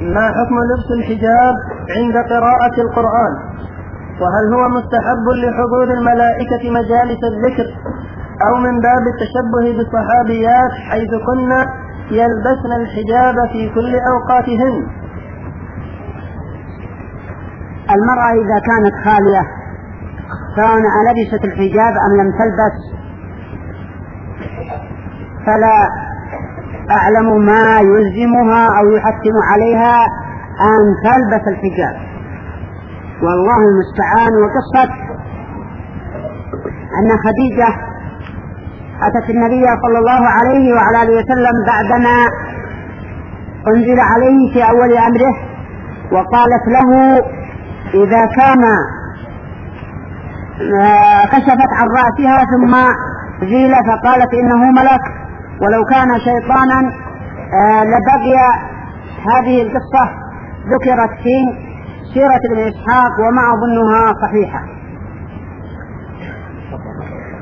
ما حكم لبس الحجاب عند قراءة القرآن؟ وهل هو مستحب لحضور الملائكة مجالس الذكر أو من باب التشبه بالصحابيات حيث كنا يلبسن الحجاب في كل أوقاتهن؟ المرأة إذا كانت خالية سواء لبست الحجاب أم لم تلبس فلا أعلم ما يلزمها أو يحتم عليها أن تلبس الحجاب، والله المستعان. وقصة أن خديجة أتت النبي صلى الله عليه وعلى آله وسلم بعدما أنزل عليه في أول أمره وقالت له إذا كان كشفت عن رأسها ثم زيل فقالت إنه ملك، ولو كان شيطانا لبقي. هذه القصة ذكرت في سيرة ابن إسحاق وما أظنها صحيحة.